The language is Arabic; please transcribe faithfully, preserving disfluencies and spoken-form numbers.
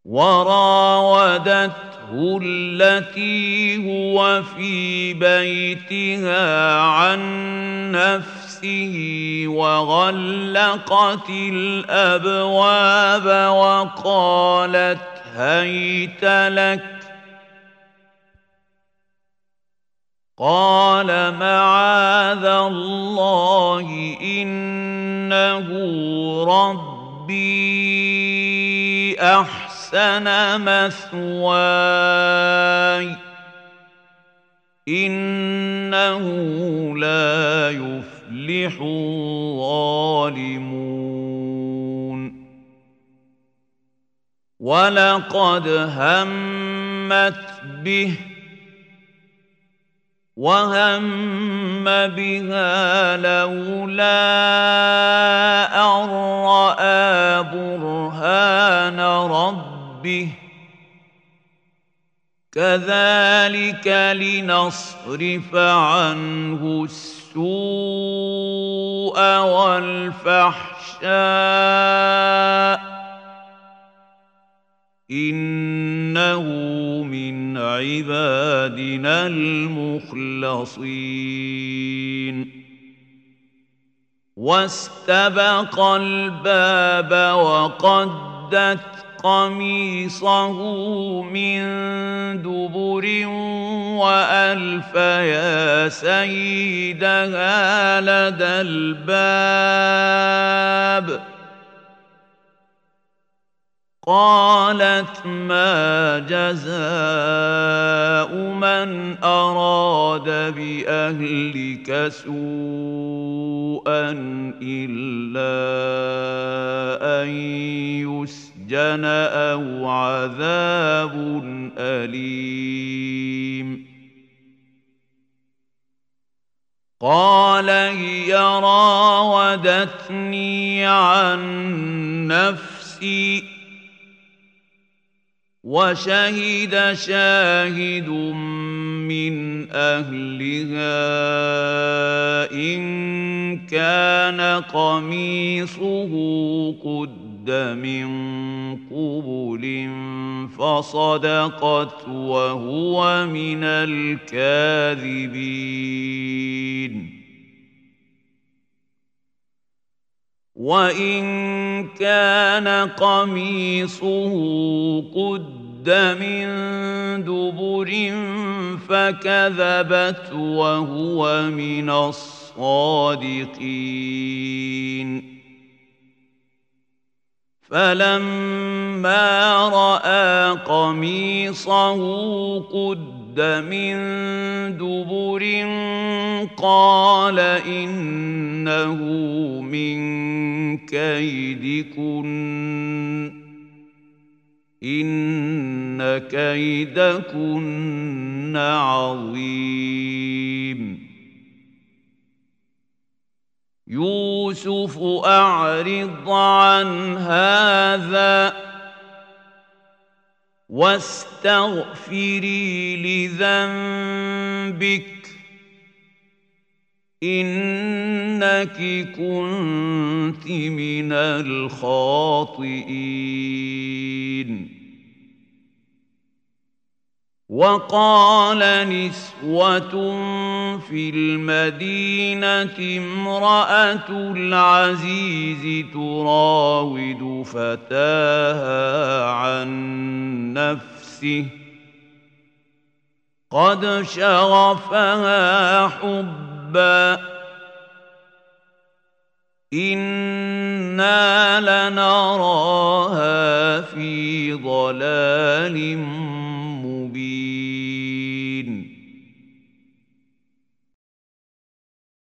وراودته التي هو في بيتها عن نفسه وغلقت الأبواب وقالت هيت لك قال معاذ الله إنه ربي أحسن مثواي إنه لا يفلح الظالمون ولقد همت به وهم بها لولا أن رأى برهان ربه كذلك لنصرف عنه السوء والفحشاء إنه من عبادنا المخلصين واستبق الباب وقدت قميصه من دبر وألف يا سيدها لدى الباب قالت ما جزاء من أراد بأهلك سوءا إلا أن يسجن أو عذاب أليم قال هي راودتني عن نفسي وشهد شاهد من أهلها إن كان قميصه قد من قبل فصدقت وهو من الكاذبين وإن كان قميصه قد من دبر فكذبت وهو من الصادقين فلما رأى قميصه قد من دبر قال إنه من كيدكن إن كيدكن عظيم يوسف أعرض عن هذا واستغفري لذنبك إنك كنت من الخاطئين وقال نسوة في المدينة امرأة العزيز تراود فتاها عن نفسه قد شغفها حبا إنا لنراها في ضلال